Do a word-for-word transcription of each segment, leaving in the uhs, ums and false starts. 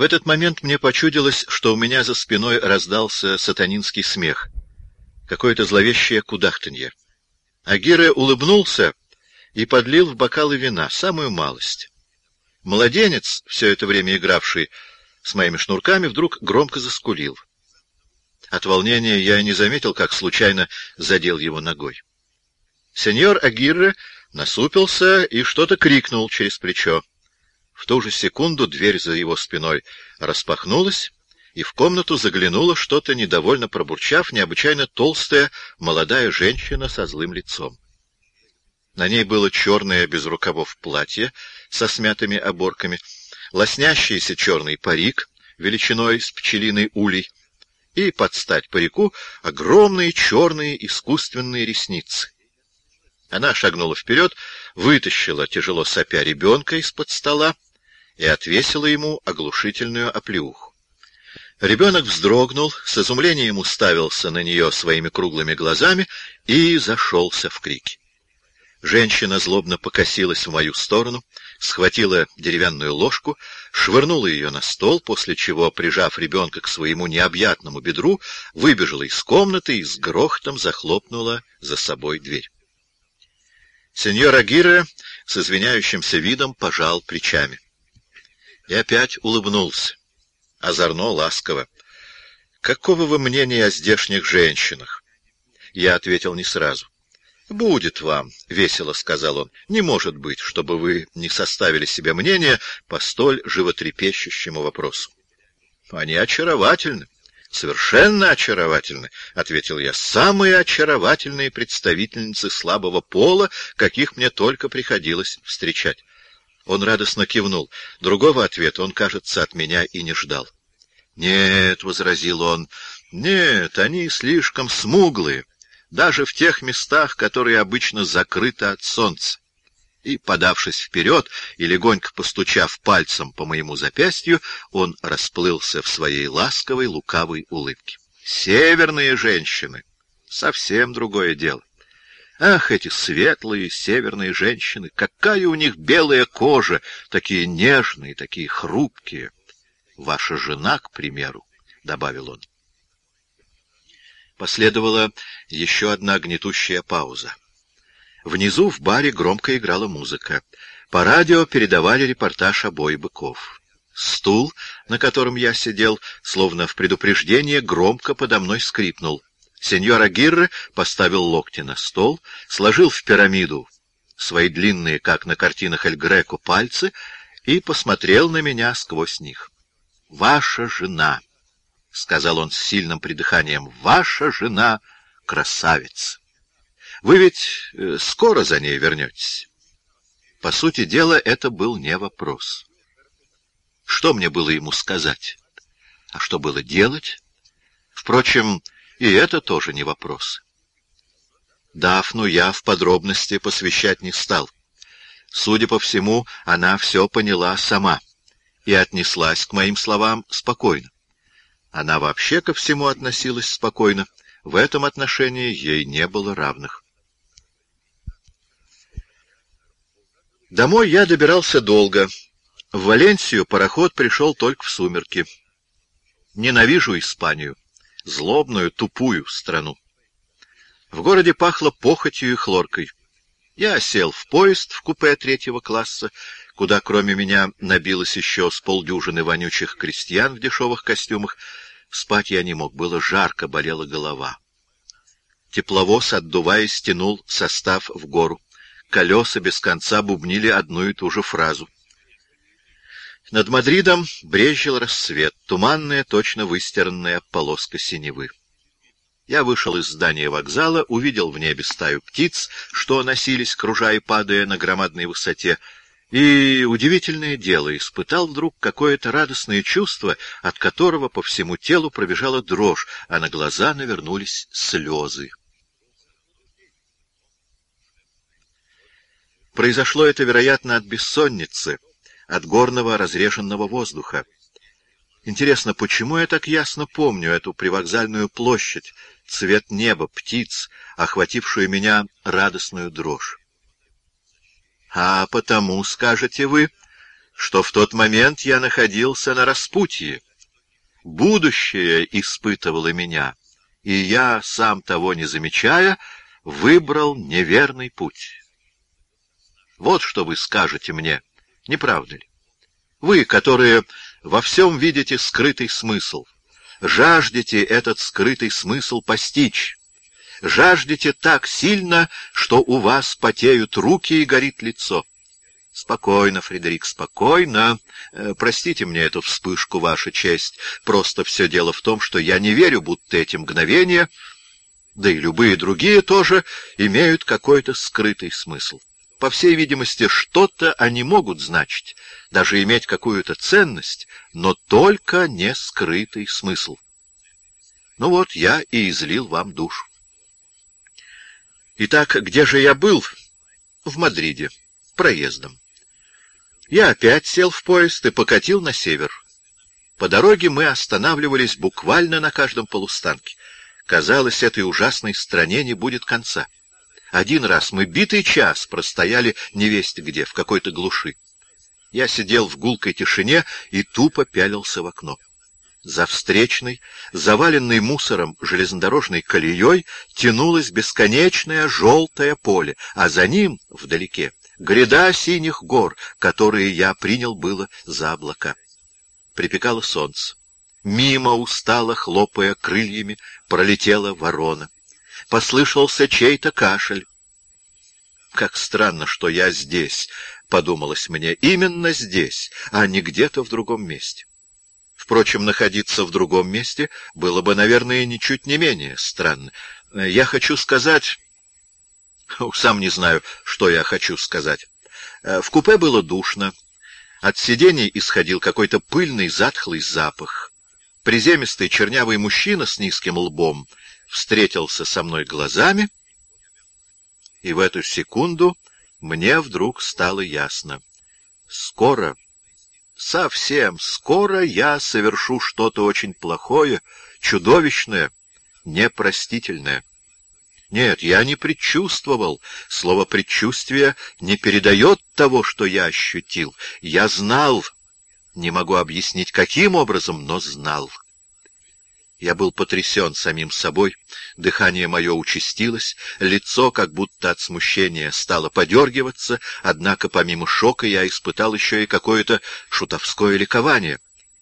этот момент мне почудилось, что у меня за спиной раздался сатанинский смех, какое-то зловещее кудахтанье. Агирре улыбнулся и подлил в бокалы вина, самую малость. Младенец, все это время игравший с моими шнурками, вдруг громко заскулил. От волнения я не заметил, как случайно задел его ногой. Сеньор Агирре насупился и что-то крикнул через плечо. В ту же секунду дверь за его спиной распахнулась, и в комнату заглянула, что-то недовольно пробурчав, необычайно толстая молодая женщина со злым лицом. На ней было черное без рукавов платье со смятыми оборками, лоснящийся черный парик величиной с пчелиный улей, и под стать парику огромные черные искусственные ресницы. Она шагнула вперед, вытащила, тяжело сопя, ребенка из-под стола и отвесила ему оглушительную оплеуху. Ребенок вздрогнул, с изумлением уставился на нее своими круглыми глазами и зашелся в крики. Женщина злобно покосилась в мою сторону, схватила деревянную ложку, швырнула ее на стол, после чего, прижав ребенка к своему необъятному бедру, выбежала из комнаты и с грохотом захлопнула за собой дверь. Сеньор Агирре с извиняющимся видом пожал плечами. И опять улыбнулся, озорно, ласково. «Какого вы мнения о здешних женщинах?» Я ответил не сразу. «Будет вам», — весело сказал он. «Не может быть, чтобы вы не составили себе мнение по столь животрепещущему вопросу». «Они очаровательны, совершенно очаровательны», — ответил я. «Самые очаровательные представительницы слабого пола, каких мне только приходилось встречать». Он радостно кивнул. Другого ответа он, кажется, от меня и не ждал. «Нет», — возразил он, — «нет, они слишком смуглые, даже в тех местах, которые обычно закрыты от солнца». И, подавшись вперед и легонько постучав пальцем по моему запястью, он расплылся в своей ласковой, лукавой улыбке. «Северные женщины — совсем другое дело. Ах, эти светлые северные женщины! Какая у них белая кожа, такие нежные, такие хрупкие! Ваша жена, к примеру», — добавил он. Последовала еще одна гнетущая пауза. Внизу в баре громко играла музыка. По радио передавали репортаж о бое быков. Стул, на котором я сидел, словно в предупреждение, громко подо мной скрипнул. Сеньор Агирре поставил локти на стол, сложил в пирамиду свои длинные, как на картинах Эль Греко, пальцы и посмотрел на меня сквозь них. «Ваша жена», — сказал он с сильным придыханием, — «ваша жена красавица. Вы ведь э, скоро за ней вернетесь». По сути дела, это был не вопрос. Что мне было ему сказать? А что было делать? Впрочем, и это тоже не вопрос. Дафну я в подробности посвящать не стал. Судя по всему, она все поняла сама и отнеслась к моим словам спокойно. Она вообще ко всему относилась спокойно. В этом отношении ей не было равных. Домой я добирался долго. В Валенсию пароход пришел только в сумерки. Ненавижу Испанию. Злобную, тупую страну. В городе пахло похотью и хлоркой. Я сел в поезд в купе третьего класса, куда кроме меня набилось еще с полдюжины вонючих крестьян в дешевых костюмах. Спать я не мог, было жарко, болела голова. Тепловоз, отдуваясь, тянул состав в гору. Колеса без конца бубнили одну и ту же фразу. Над Мадридом брезжил рассвет, туманная, точно выстиранная полоска синевы. Я вышел из здания вокзала, увидел в небе стаю птиц, что носились, кружа и падая на громадной высоте, и, удивительное дело, испытал вдруг какое-то радостное чувство, от которого по всему телу пробежала дрожь, а на глаза навернулись слезы. Произошло это, вероятно, от бессонницы, от горного разреженного воздуха. Интересно, почему я так ясно помню эту привокзальную площадь, цвет неба, птиц, охватившую меня радостную дрожь? А потому, скажете вы, что в тот момент я находился на распутье. Будущее испытывало меня, и я, сам того не замечая, выбрал неверный путь. Вот что вы скажете мне, не правда ли? Вы, которые во всем видите скрытый смысл, жаждете этот скрытый смысл постичь, жаждете так сильно, что у вас потеют руки и горит лицо. Спокойно, Фредерик, спокойно. Э, простите мне эту вспышку, ваша честь. Просто все дело в том, что я не верю, будто эти мгновения, да и любые другие тоже, имеют какой-то скрытый смысл. По всей видимости, что-то они могут значить, даже иметь какую-то ценность, но только не скрытый смысл. Ну вот, я и излил вам душу. Итак, где же я был? В Мадриде, проездом. Я опять сел в поезд и покатил на север. По дороге мы останавливались буквально на каждом полустанке. Казалось, этой ужасной стране не будет конца. Один раз мы битый час простояли невесть где, в какой-то глуши. Я сидел в гулкой тишине и тупо пялился в окно. За встречной, заваленной мусором железнодорожной колеей, тянулось бесконечное желтое поле, а за ним, вдалеке, гряда синих гор, которые я принял было за облака. Припекало солнце. Мимо, устало хлопая крыльями, пролетела ворона. Послышался чей-то кашель. «Как странно, что я здесь», — подумалось мне, — «именно здесь, а не где-то в другом месте». Впрочем, находиться в другом месте было бы, наверное, ничуть не менее странно. Я хочу сказать... Сам не знаю, что я хочу сказать. В купе было душно. От сидений исходил какой-то пыльный, затхлый запах. Приземистый чернявый мужчина с низким лбом встретился со мной глазами, и в эту секунду мне вдруг стало ясно. Скоро, совсем скоро я совершу что-то очень плохое, чудовищное, непростительное. Нет, я не предчувствовал. Слово «предчувствие» не передает того, что я ощутил. Я знал, не могу объяснить, каким образом, но знал. Я был потрясен самим собой, дыхание мое участилось, лицо, как будто от смущения, стало подергиваться, однако помимо шока я испытал еще и какое-то шутовское ликование.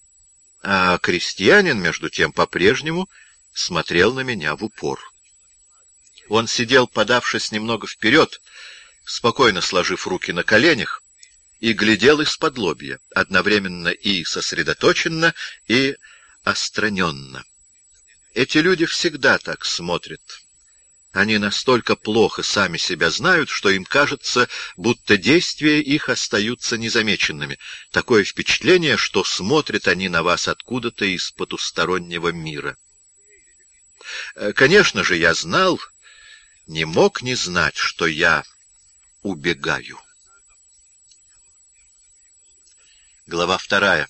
А крестьянин, между тем, по-прежнему смотрел на меня в упор. Он сидел, подавшись немного вперед, спокойно сложив руки на коленях, и глядел из-под лобья, одновременно и сосредоточенно, и отстраненно. Эти люди всегда так смотрят. Они настолько плохо сами себя знают, что им кажется, будто действия их остаются незамеченными. Такое впечатление, что смотрят они на вас откуда-то из потустороннего мира. Конечно же, я знал, не мог не знать, что я убегаю. Глава вторая.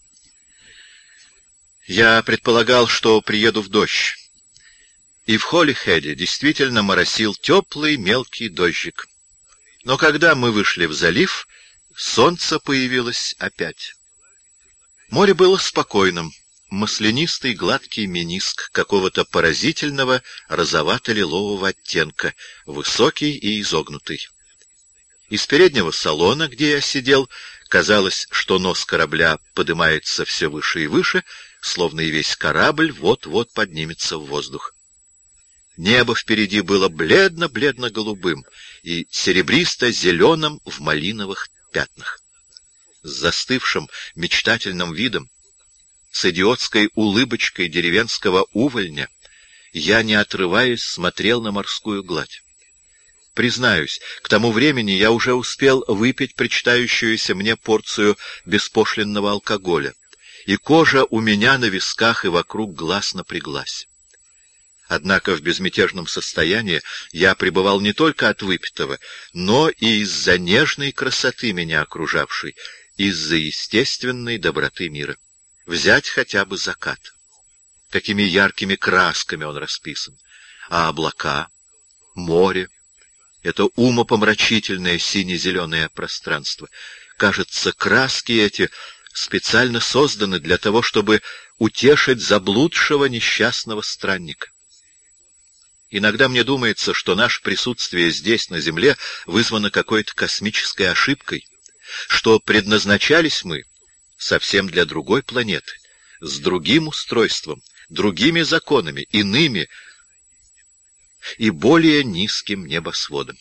Я предполагал, что приеду в дождь. И в Холлихеде действительно моросил теплый мелкий дождик. Но когда мы вышли в залив, солнце появилось опять. Море было спокойным, маслянистый гладкий мениск какого-то поразительного розовато-лилового оттенка, высокий и изогнутый. Из переднего салона, где я сидел, казалось, что нос корабля поднимается все выше и выше, словно и весь корабль вот-вот поднимется в воздух. Небо впереди было бледно-бледно-голубым и серебристо-зеленым в малиновых пятнах. С застывшим мечтательным видом, с идиотской улыбочкой деревенского увольня, я, не отрываясь, смотрел на морскую гладь. Признаюсь, к тому времени я уже успел выпить причитающуюся мне порцию беспошлинного алкоголя, и кожа у меня на висках и вокруг глаз напряглась. Однако в безмятежном состоянии я пребывал не только от выпитого, но и из-за нежной красоты меня окружавшей, из-за естественной доброты мира. Взять хотя бы закат. Какими яркими красками он расписан. А облака, море, это умопомрачительное сине-зеленое пространство. Кажется, краски эти специально созданы для того, чтобы утешить заблудшего несчастного странника. Иногда мне думается, что наше присутствие здесь, на Земле, вызвано какой-то космической ошибкой, что предназначались мы совсем для другой планеты, с другим устройством, другими законами, иными и более низким небосводом.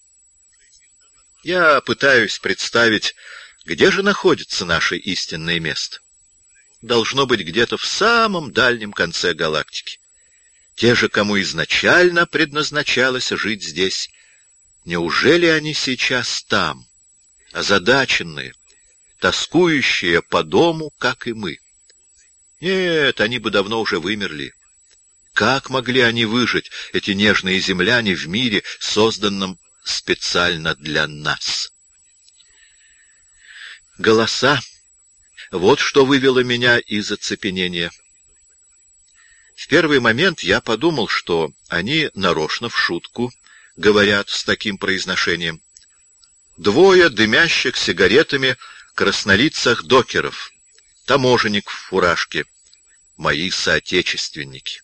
Я пытаюсь представить, где же находится наше истинное место. Должно быть где-то в самом дальнем конце галактики. Те же, кому изначально предназначалось жить здесь, неужели они сейчас там, озадаченные, тоскующие по дому, как и мы? Нет, они бы давно уже вымерли. Как могли они выжить, эти нежные земляне, в мире, созданном специально для нас? Голоса — вот что вывело меня из оцепенения. В первый момент я подумал, что они нарочно в шутку говорят с таким произношением. Двое дымящих сигаретами краснолицых докеров, таможенник в фуражке, мои соотечественники.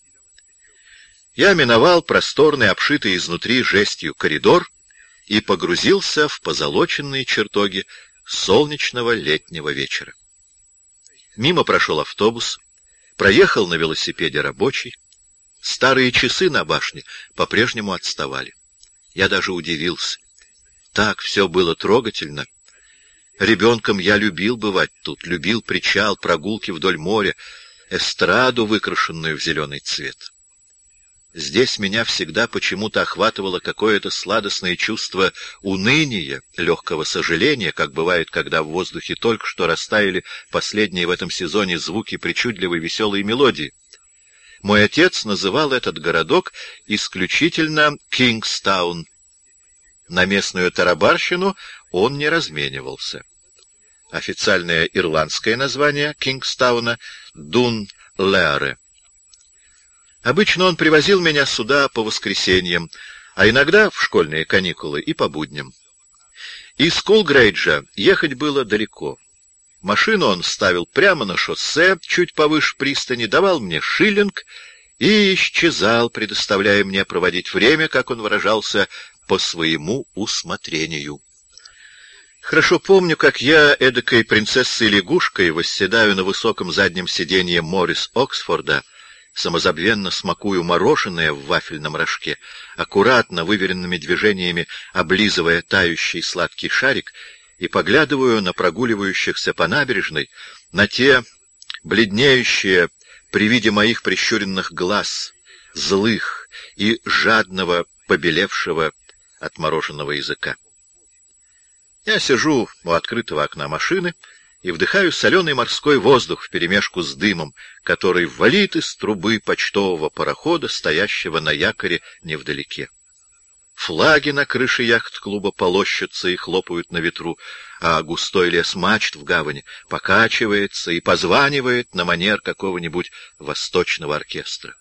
Я миновал просторный, обшитый изнутри жестью коридор и погрузился в позолоченные чертоги солнечного летнего вечера. Мимо прошел автобус, проехал на велосипеде рабочий. Старые часы на башне по-прежнему отставали. Я даже удивился. Так все было трогательно. Ребенком я любил бывать тут, любил причал, прогулки вдоль моря, эстраду, выкрашенную в зеленый цвет. Здесь меня всегда почему-то охватывало какое-то сладостное чувство уныния, легкого сожаления, как бывает, когда в воздухе только что растаяли последние в этом сезоне звуки причудливой веселой мелодии. Мой отец называл этот городок исключительно Кингстаун. На местную тарабарщину он не разменивался. Официальное ирландское название Кингстауна — Дун-Леаре. Обычно он привозил меня сюда по воскресеньям, а иногда в школьные каникулы и по будням. Из Кулгрейджа ехать было далеко. Машину он ставил прямо на шоссе, чуть повыше пристани, давал мне шиллинг и исчезал, предоставляя мне проводить время, как он выражался, по своему усмотрению. Хорошо помню, как я эдакой принцессой-лягушкой восседаю на высоком заднем сиденье Моррис Оксфорда, самозабвенно смакую мороженое в вафельном рожке, аккуратно, выверенными движениями облизывая тающий сладкий шарик, и поглядываю на прогуливающихся по набережной, на те бледнеющие при виде моих прищуренных глаз, злых и жадного, побелевшего от мороженого языка. Я сижу у открытого окна машины и вдыхаю соленый морской воздух вперемешку с дымом, который валит из трубы почтового парохода, стоящего на якоре невдалеке. Флаги на крыше яхт-клуба полощутся и хлопают на ветру, а густой лес мачт в гавани покачивается и позванивает на манер какого-нибудь восточного оркестра.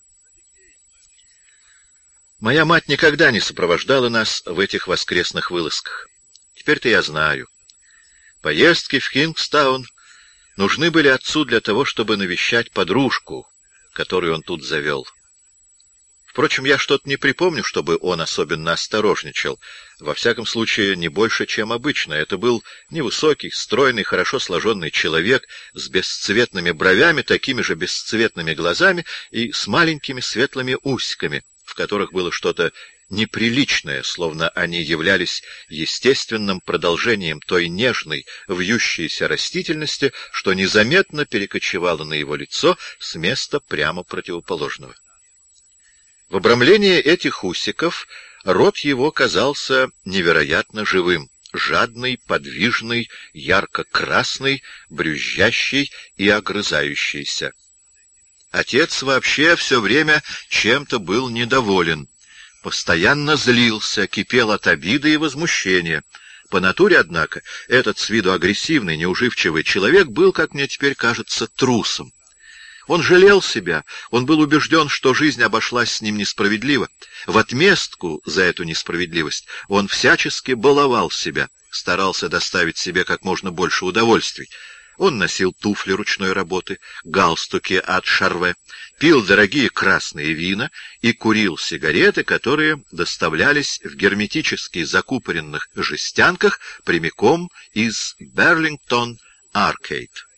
Моя мать никогда не сопровождала нас в этих воскресных вылазках. Теперь-то я знаю. Поездки в Кингстаун нужны были отцу для того, чтобы навещать подружку, которую он тут завел. Впрочем, я что-то не припомню, чтобы он особенно осторожничал. Во всяком случае, не больше, чем обычно. Это был невысокий, стройный, хорошо сложенный человек с бесцветными бровями, такими же бесцветными глазами и с маленькими светлыми усиками, в которых было что-то неприличное, словно они являлись естественным продолжением той нежной, вьющейся растительности, что незаметно перекочевало на его лицо с места прямо противоположного. В обрамлении этих усиков рот его казался невероятно живым, жадный, подвижный, ярко-красный, брюзжащий и огрызающийся. Отец вообще все время чем-то был недоволен, постоянно злился, кипел от обиды и возмущения. По натуре, однако, этот с виду агрессивный, неуживчивый человек был, как мне теперь кажется, трусом. Он жалел себя, он был убежден, что жизнь обошлась с ним несправедливо. В отместку за эту несправедливость он всячески баловал себя, старался доставить себе как можно больше удовольствий. Он носил туфли ручной работы, галстуки от Шарве, пил дорогие красные вина и курил сигареты, которые доставлялись в герметически закупоренных жестянках прямиком из Берлингтон-Аркейд.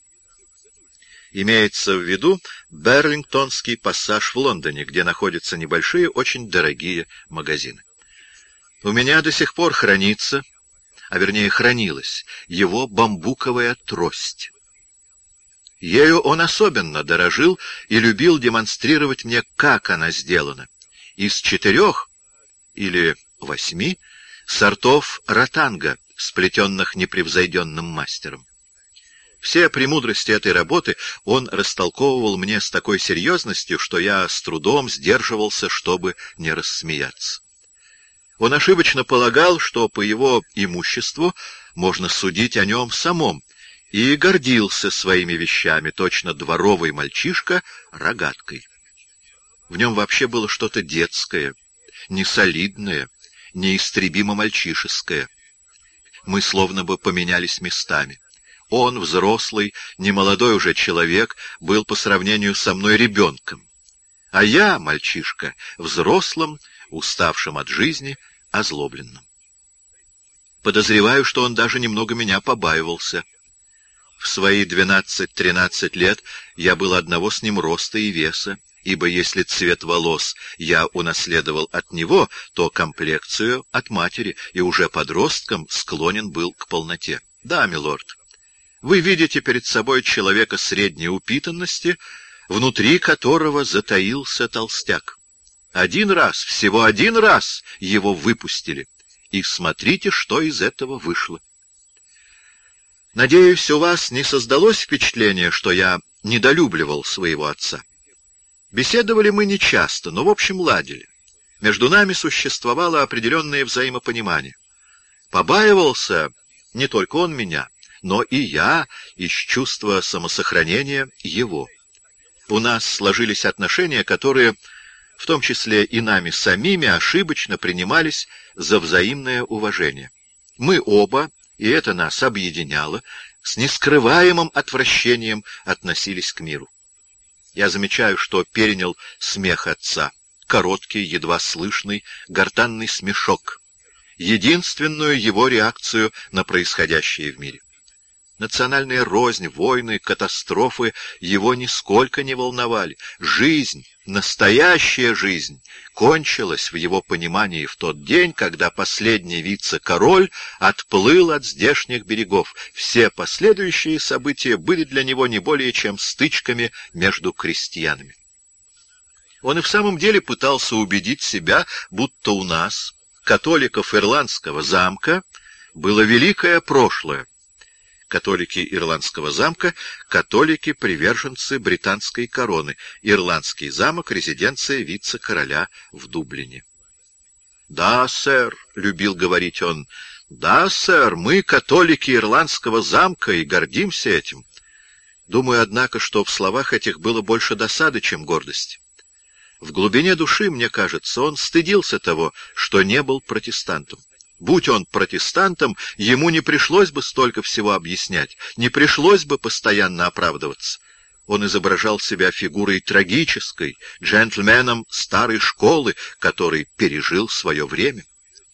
Имеется в виду Берлингтонский пассаж в Лондоне, где находятся небольшие, очень дорогие магазины. У меня до сих пор хранится, а вернее хранилась, его бамбуковая трость. Ею он особенно дорожил и любил демонстрировать мне, как она сделана. Из четырех или восьми сортов ротанга, сплетенных непревзойденным мастером. Все премудрости этой работы он растолковывал мне с такой серьезностью, что я с трудом сдерживался, чтобы не рассмеяться. Он ошибочно полагал, что по его имуществу можно судить о нем самом, и гордился своими вещами, точно дворовый мальчишка рогаткой. В нем вообще было что-то детское, несолидное, неистребимо мальчишеское. Мы словно бы поменялись местами. Он, взрослый, немолодой уже человек, был по сравнению со мной ребенком. А я, мальчишка, взрослым, уставшим от жизни, озлобленным. Подозреваю, что он даже немного меня побаивался. В свои двенадцать-тринадцать лет я был одного с ним роста и веса, ибо если цвет волос я унаследовал от него, то комплекцию от матери, и уже подростком склонен был к полноте. Да, милорд, вы видите перед собой человека средней упитанности, внутри которого затаился толстяк. Один раз, всего один раз его выпустили, и смотрите, что из этого вышло. Надеюсь, у вас не создалось впечатление, что я недолюбливал своего отца. Беседовали мы нечасто, но в общем ладили. Между нами существовало определенное взаимопонимание. Побаивался не только он меня, но и я из чувства самосохранения его. У нас сложились отношения, которые, в том числе и нами самими, ошибочно принимались за взаимное уважение. Мы оба, и это нас объединяло, с нескрываемым отвращением относились к миру. Я замечаю, что перенял смех отца, короткий, едва слышный, гортанный смешок, единственную его реакцию на происходящее в мире. Национальная рознь, войны, катастрофы его нисколько не волновали. Жизнь, настоящая жизнь, кончилась в его понимании в тот день, когда последний вице-король отплыл от здешних берегов. Все последующие события были для него не более чем стычками между крестьянами. Он и в самом деле пытался убедить себя, будто у нас, католиков Ирландского замка, было великое прошлое. Католики Ирландского замка — католики-приверженцы британской короны. Ирландский замок — резиденция вице-короля в Дублине. «Да, сэр», — любил говорить он, — «да, сэр, мы католики Ирландского замка и гордимся этим». Думаю, однако, что в словах этих было больше досады, чем гордости. В глубине души, мне кажется, он стыдился того, что не был протестантом. Будь он протестантом, ему не пришлось бы столько всего объяснять, не пришлось бы постоянно оправдываться. Он изображал себя фигурой трагической, джентльменом старой школы, который пережил свое время.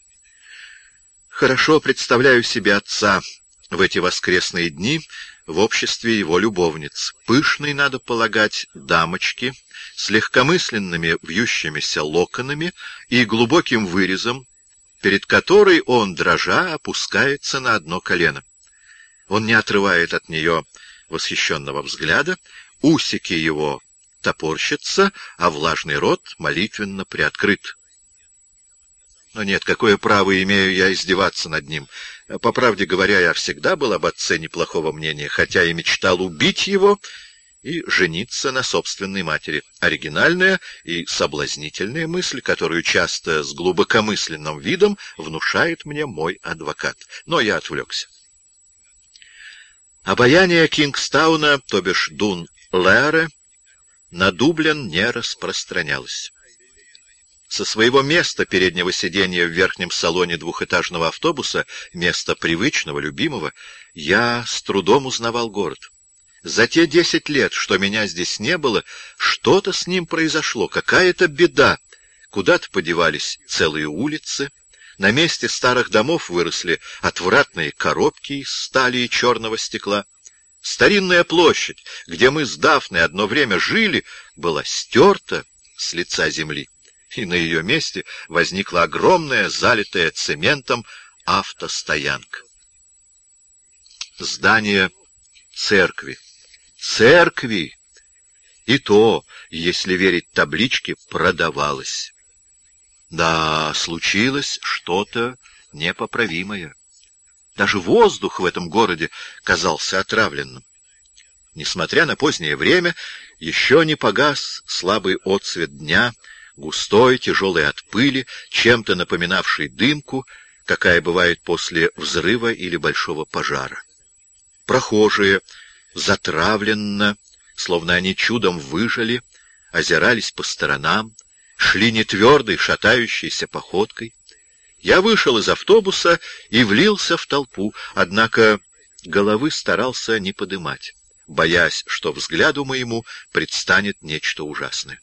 Хорошо представляю себе отца в эти воскресные дни в обществе его любовниц. Пышной, надо полагать, дамочки, с легкомысленными вьющимися локонами и глубоким вырезом, перед которой он, дрожа, опускается на одно колено. Он не отрывает от нее восхищенного взгляда, усики его топорщатся, а влажный рот молитвенно приоткрыт. Но нет, какое право имею я издеваться над ним? По правде говоря, я всегда был об отце неплохого мнения, хотя и мечтал убить его и жениться на собственной матери. Оригинальная и соблазнительная мысль, которую часто с глубокомысленным видом внушает мне мой адвокат. Но я отвлекся. Обаяние Кингстауна, то бишь Дун-Лэре, на Дублин не распространялось. Со своего места переднего сиденья в верхнем салоне двухэтажного автобуса, места привычного, любимого, я с трудом узнавал город. За те десять лет, что меня здесь не было, что-то с ним произошло, какая-то беда. Куда-то подевались целые улицы, на месте старых домов выросли отвратные коробки из стали и черного стекла. Старинная площадь, где мы с Дафной одно время жили, была стерта с лица земли, и на ее месте возникла огромная, залитая цементом автостоянка. Здание церкви. Церкви! И то, если верить табличке, продавалось. Да, случилось что-то непоправимое. Даже воздух в этом городе казался отравленным. Несмотря на позднее время, еще не погас слабый отсвет дня, густой, тяжелый от пыли, чем-то напоминавший дымку, какая бывает после взрыва или большого пожара. Прохожие затравленно, словно они чудом выжили, озирались по сторонам, шли нетвердой, шатающейся походкой. Я вышел из автобуса и влился в толпу, однако головы старался не подымать, боясь, что взгляду моему предстанет нечто ужасное.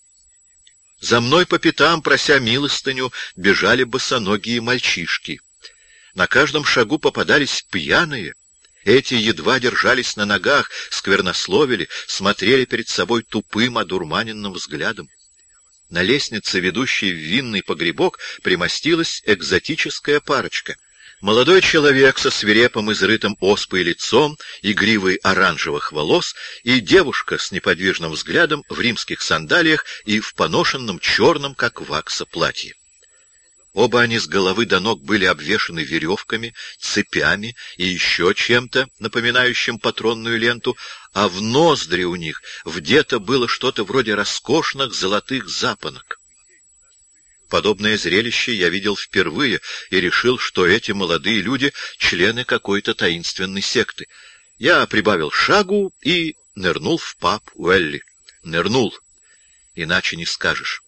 За мной по пятам, прося милостыню, бежали босоногие мальчишки. На каждом шагу попадались пьяные. Эти едва держались на ногах, сквернословили, смотрели перед собой тупым, одурманенным взглядом. На лестнице, ведущей в винный погребок, примостилась экзотическая парочка. Молодой человек со свирепым, изрытым оспой лицом и гривой оранжевых волос, и девушка с неподвижным взглядом в римских сандалиях и в поношенном черном, как вакса, платье. Оба они с головы до ног были обвешаны веревками, цепями и еще чем-то, напоминающим патронную ленту, а в ноздри у них вдето было что-то вроде роскошных золотых запонок. Подобное зрелище я видел впервые и решил, что эти молодые люди — члены какой-то таинственной секты. Я прибавил шагу и нырнул в паб Уэлли. Нырнул, иначе не скажешь.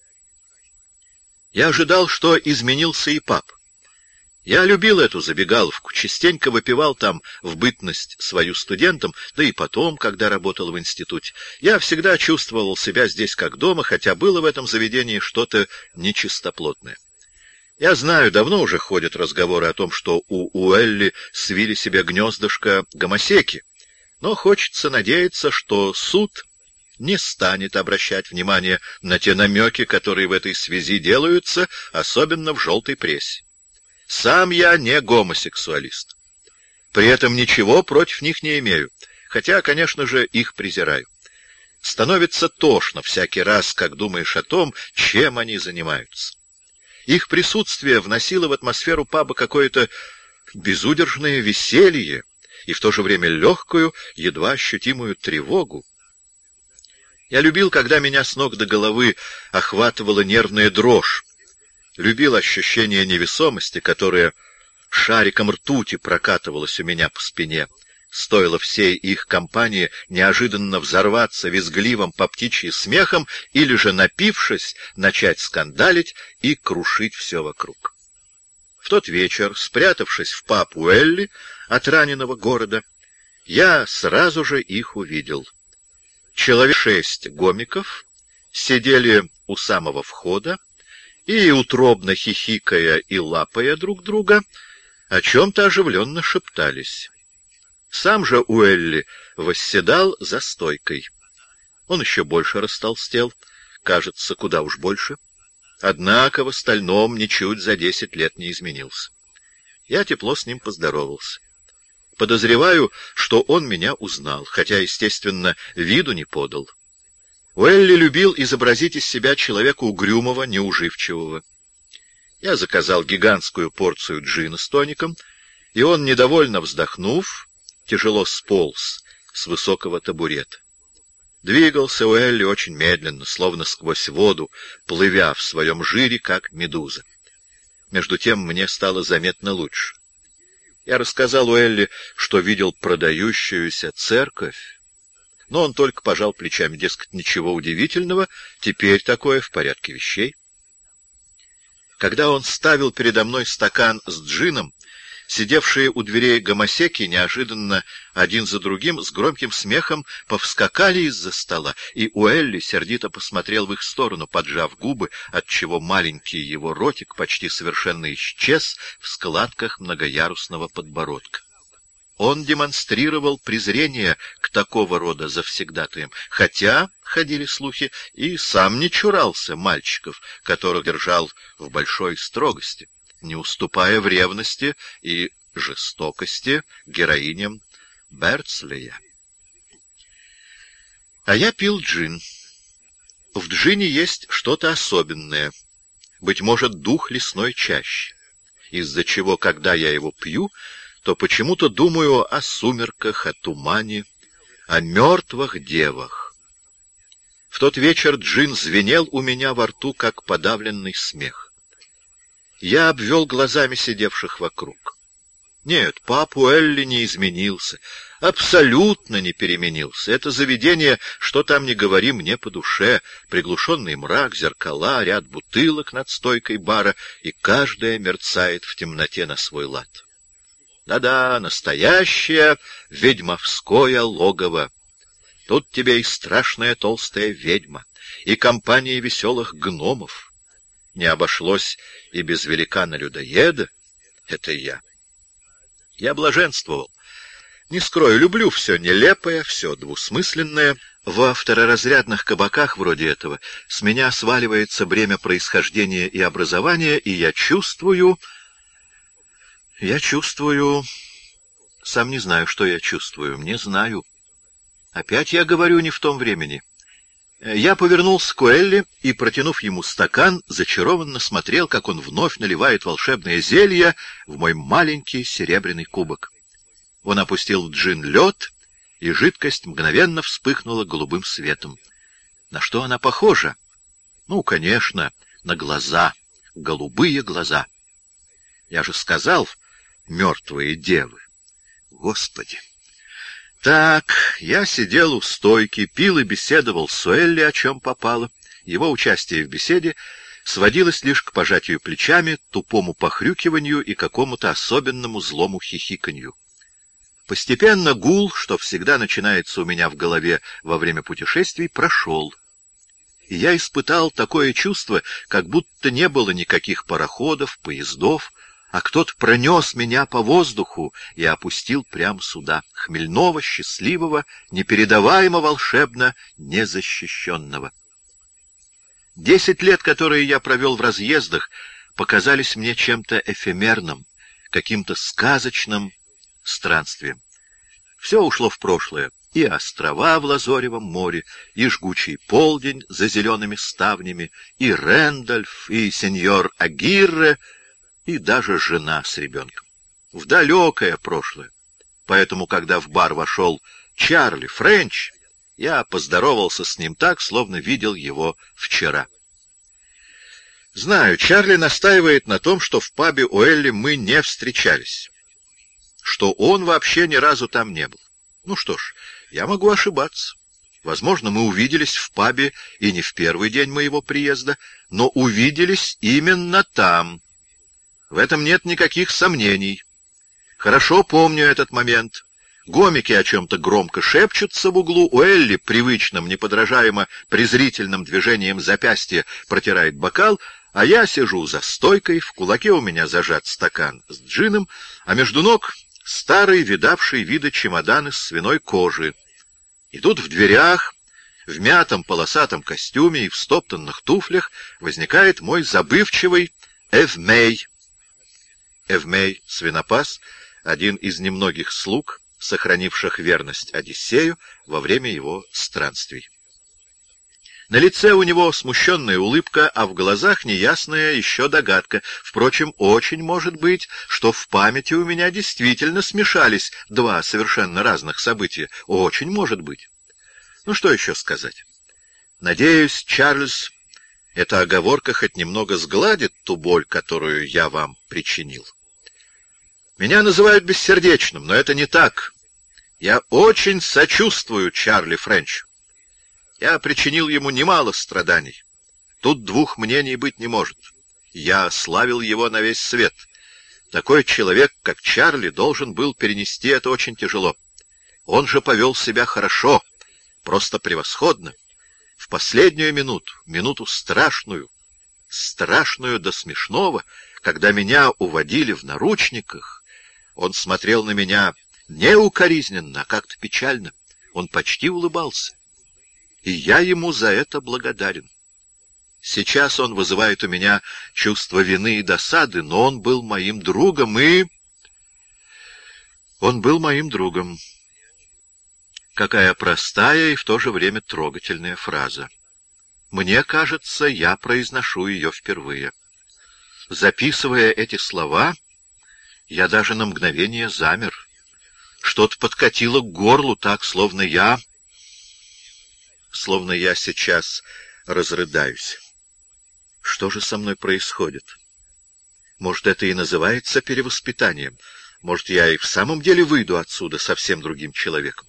Я ожидал, что изменился и паб. Я любил эту забегаловку, частенько выпивал там в бытность свою студентом, да и потом, когда работал в институте. Я всегда чувствовал себя здесь как дома, хотя было в этом заведении что-то нечистоплотное. Я знаю, давно уже ходят разговоры о том, что у Уэлли свили себе гнездышко гомосеки, но хочется надеяться, что суд не станет обращать внимание на те намеки, которые в этой связи делаются, особенно в желтой прессе. Сам я не гомосексуалист. При этом ничего против них не имею, хотя, конечно же, их презираю. Становится тошно всякий раз, как думаешь о том, чем они занимаются. Их присутствие вносило в атмосферу паба какое-то безудержное веселье и в то же время легкую, едва ощутимую тревогу. Я любил, когда меня с ног до головы охватывала нервная дрожь, любил ощущение невесомости, которое шариком ртути прокатывалось у меня по спине. Стоило всей их компании неожиданно взорваться визгливым по птичьи смехом или же, напившись, начать скандалить и крушить все вокруг. В тот вечер, спрятавшись в паб Уэлли от раненого города, я сразу же их увидел. Человек шесть гомиков сидели у самого входа и, утробно хихикая и лапая друг друга, о чем-то оживленно шептались. Сам же Уэлли восседал за стойкой. Он еще больше растолстел, кажется, куда уж больше. Однако в остальном ничуть за десять лет не изменился. Я тепло с ним поздоровался. Подозреваю, что он меня узнал, хотя, естественно, виду не подал. Уэлли любил изобразить из себя человека угрюмого, неуживчивого. Я заказал гигантскую порцию джина с тоником, и он, недовольно вздохнув, тяжело сполз с высокого табурета. Двигался Уэлли очень медленно, словно сквозь воду, плывя в своем жире, как медуза. Между тем мне стало заметно лучше. Я рассказал Уэлли, что видел продающуюся церковь. Но он только пожал плечами, дескать, ничего удивительного, теперь такое в порядке вещей. Когда он ставил передо мной стакан с джином, сидевшие у дверей гомосеки неожиданно один за другим с громким смехом повскакали из-за стола, и Уэлли сердито посмотрел в их сторону, поджав губы, отчего маленький его ротик почти совершенно исчез в складках многоярусного подбородка. Он демонстрировал презрение к такого рода завсегдатаям, хотя, ходили слухи, и сам не чурался мальчиков, которых держал в большой строгости, не уступая в ревности и жестокости героиням Берцлея. А я пил джин. В джине есть что-то особенное, быть может, дух лесной чащи, из-за чего, когда я его пью, то почему-то думаю о сумерках, о тумане, о мертвых девах. В тот вечер джин звенел у меня во рту, как подавленный смех. Я обвел глазами сидевших вокруг. Нет, пап Уэлли не изменился, абсолютно не переменился. Это заведение, что там ни говори, мне по душе. Приглушенный мрак, зеркала, ряд бутылок над стойкой бара, и каждая мерцает в темноте на свой лад. Да-да, настоящее ведьмовское логово. Тут тебе и страшная толстая ведьма, и компания веселых гномов. Не обошлось и без великана-людоеда. Это я. Я блаженствовал. Не скрою, люблю все нелепое, все двусмысленное. Во второразрядных кабаках вроде этого с меня сваливается бремя происхождения и образования, и я чувствую... Я чувствую... Сам не знаю, что я чувствую. Не знаю. Опять я говорю не в том времени. Я повернулся к Уэлли и, протянув ему стакан, зачарованно смотрел, как он вновь наливает волшебное зелье в мой маленький серебряный кубок. Он опустил в джин лед, и жидкость мгновенно вспыхнула голубым светом. На что она похожа? Ну, конечно, на глаза, голубые глаза. Я же сказал, мертвые девы. Господи! Так, я сидел у стойки, пил и беседовал с Уэлли, о чем попало. Его участие в беседе сводилось лишь к пожатию плечами, тупому похрюкиванию и какому-то особенному злому хихиканью. Постепенно гул, что всегда начинается у меня в голове во время путешествий, прошел. И я испытал такое чувство, как будто не было никаких пароходов, поездов, а кто-то пронес меня по воздуху и опустил прямо сюда, хмельного, счастливого, непередаваемо волшебно незащищенного. Десять лет, которые я провел в разъездах, показались мне чем-то эфемерным, каким-то сказочным странствием. Все ушло в прошлое, и острова в Лазоревом море, и жгучий полдень за зелеными ставнями, и Рэндольф, и сеньор Агирре, и даже жена с ребенком. В далекое прошлое. Поэтому, когда в бар вошел Чарли Френч, я поздоровался с ним так, словно видел его вчера. Знаю, Чарли настаивает на том, что в пабе Уэлли мы не встречались, что он вообще ни разу там не был. Ну что ж, я могу ошибаться. Возможно, мы увиделись в пабе и не в первый день моего приезда, но увиделись именно там. В этом нет никаких сомнений. Хорошо помню этот момент. Гомики о чем-то громко шепчутся в углу. Уэлли привычным, неподражаемо презрительным движением запястья протирает бокал, а я сижу за стойкой, в кулаке у меня зажат стакан с джином, а между ног старый, видавший виды чемодан из свиной кожи. И тут в дверях, в мятом полосатом костюме и в стоптанных туфлях возникает мой забывчивый Эвмей. Эвмей, свинопас, один из немногих слуг, сохранивших верность Одиссею во время его странствий. На лице у него смущенная улыбка, а в глазах неясная еще догадка. Впрочем, очень может быть, что в памяти у меня действительно смешались два совершенно разных события. Очень может быть. Ну, что еще сказать? Надеюсь, Чарльз, эта оговорка хоть немного сгладит ту боль, которую я вам причинил. Меня называют бессердечным, но это не так. Я очень сочувствую Чарли Френчу. Я причинил ему немало страданий. Тут двух мнений быть не может. Я славил его на весь свет. Такой человек, как Чарли, должен был перенести это очень тяжело. Он же повел себя хорошо, просто превосходно. В последнюю минуту, минуту страшную, страшную до смешного, когда меня уводили в наручниках, он смотрел на меня не укоризненно, а как-то печально. Он почти улыбался. И я ему за это благодарен. Сейчас он вызывает у меня чувство вины и досады, но он был моим другом, и... Он был моим другом. Какая простая и в то же время трогательная фраза. Мне кажется, я произношу ее впервые. Записывая эти слова, я даже на мгновение замер. Что-то подкатило к горлу так, словно я... Словно я сейчас разрыдаюсь. Что же со мной происходит? Может, это и называется перевоспитанием? Может, я и в самом деле выйду отсюда совсем другим человеком?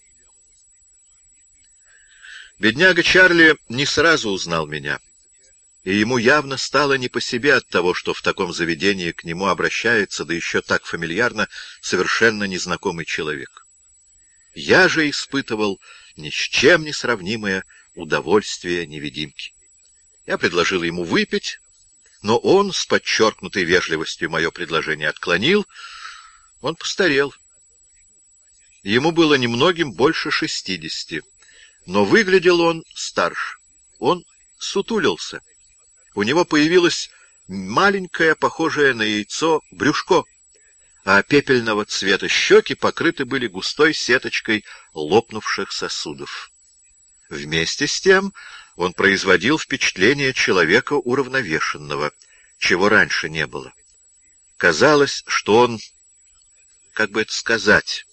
Бедняга Чарли не сразу узнал меня, и ему явно стало не по себе от того, что в таком заведении к нему обращается, да еще так фамильярно, совершенно незнакомый человек. Я же испытывал ни с чем не сравнимое удовольствие невидимки. Я предложил ему выпить, но он с подчеркнутой вежливостью мое предложение отклонил. Он постарел. Ему было немногим больше шестидесяти, но выглядел он старше. Он сутулился. У него появилось маленькое, похожее на яйцо, брюшко, а пепельного цвета щеки покрыты были густой сеточкой лопнувших сосудов. Вместе с тем он производил впечатление человека уравновешенного, чего раньше не было. Казалось, что он, как бы это сказать,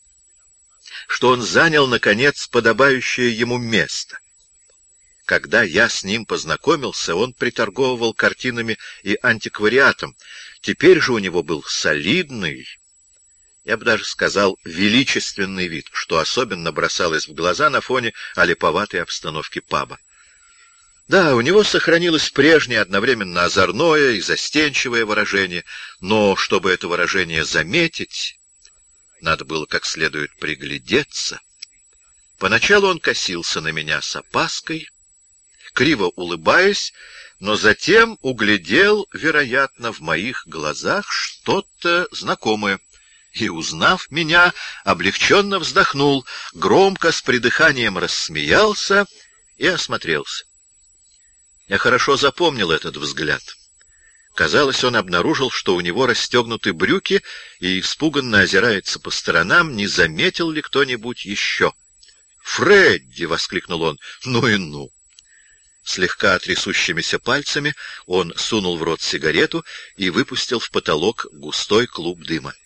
что он занял, наконец, подобающее ему место. Когда я с ним познакомился, он приторговывал картинами и антиквариатом. Теперь же у него был солидный, я бы даже сказал, величественный вид, что особенно бросалось в глаза на фоне олиповатой обстановки паба. Да, у него сохранилось прежнее одновременно озорное и застенчивое выражение, но чтобы это выражение заметить, надо было как следует приглядеться. Поначалу он косился на меня с опаской, криво улыбаясь, но затем углядел, вероятно, в моих глазах что-то знакомое, и, узнав меня, облегченно вздохнул, громко с придыханием рассмеялся и осмотрелся. Я хорошо запомнил этот взгляд. Казалось, он обнаружил, что у него расстегнуты брюки, и испуганно озирается по сторонам, не заметил ли кто-нибудь еще. «Фредди!» — воскликнул он. «Ну и ну!» Слегка трясущимися пальцами он сунул в рот сигарету и выпустил в потолок густой клуб дыма.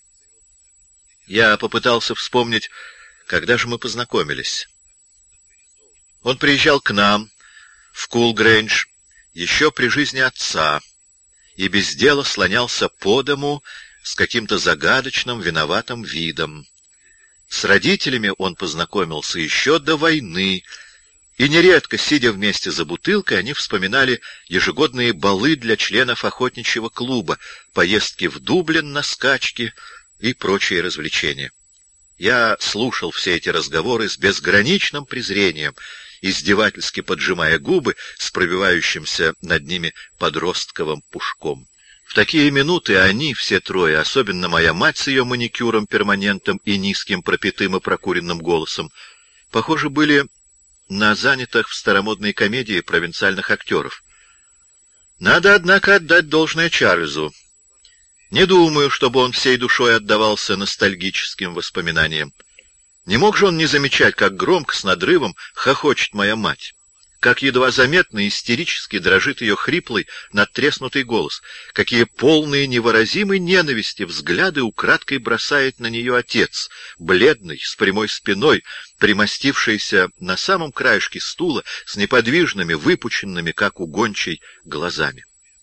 Я попытался вспомнить, когда же мы познакомились. Он приезжал к нам, в Кул-Грэндж, еще при жизни отца, и без дела слонялся по дому с каким-то загадочным, виноватым видом. С родителями он познакомился еще до войны, и нередко, сидя вместе за бутылкой, они вспоминали ежегодные балы для членов охотничьего клуба, поездки в Дублин на скачки и прочие развлечения. Я слушал все эти разговоры с безграничным презрением, издевательски поджимая губы с пробивающимся над ними подростковым пушком. В такие минуты они, все трое, особенно моя мать с ее маникюром перманентом и низким пропитым и прокуренным голосом, похоже, были на занятых в старомодной комедии провинциальных актеров. Надо, однако, отдать должное Чарльзу. Не думаю, чтобы он всей душой отдавался ностальгическим воспоминаниям. Не мог же он не замечать, как громко, с надрывом хохочет моя мать, как едва заметно истерически дрожит ее хриплый, надтреснутый голос, какие полные невыразимой ненависти взгляды украдкой бросает на нее отец, бледный, с прямой спиной, примостившийся на самом краешке стула, с неподвижными, выпученными, как у гончей, глазами.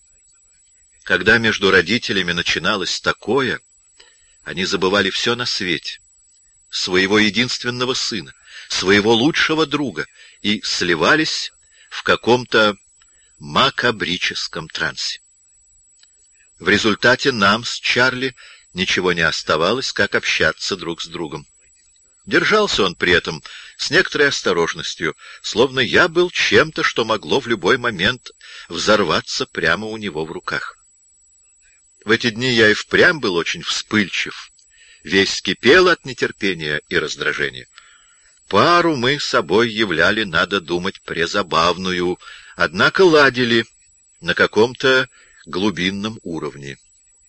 Когда между родителями начиналось такое, они забывали все на свете. своего единственного сына, своего лучшего друга, и сливались в каком-то макабрическом трансе. В результате нам с Чарли ничего не оставалось, как общаться друг с другом. Держался он при этом с некоторой осторожностью, словно я был чем-то, что могло в любой момент взорваться прямо у него в руках. В эти дни я и впрямь был очень вспыльчив, весь кипел от нетерпения и раздражения. Пару мы собой являли, надо думать, презабавную, однако ладили на каком-то глубинном уровне.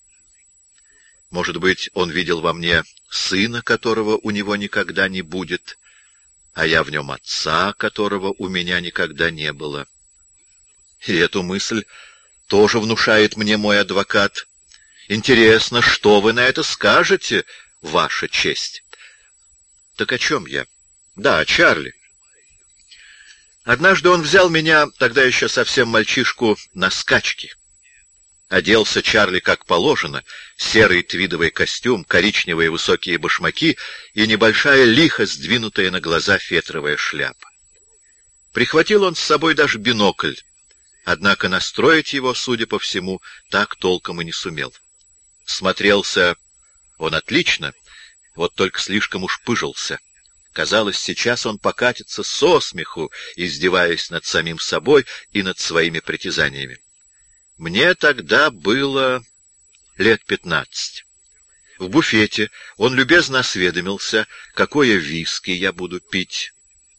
Может быть, он видел во мне сына, которого у него никогда не будет, а я в нем отца, которого у меня никогда не было. И эту мысль тоже внушает мне мой адвокат. Интересно, что вы на это скажете, ваша честь? Так о чем я? Да, о Чарли. Однажды он взял меня, тогда еще совсем мальчишку, на скачки. Оделся Чарли как положено, серый твидовый костюм, коричневые высокие башмаки и небольшая лихо сдвинутая на глаза фетровая шляпа. Прихватил он с собой даже бинокль, однако настроить его, судя по всему, так толком и не сумел. Смотрелся он отлично, вот только слишком уж пыжился. Казалось, сейчас он покатится со смеху, издеваясь над самим собой и над своими притязаниями. Мне тогда было лет пятнадцать. В буфете он любезно осведомился, какое виски я буду пить,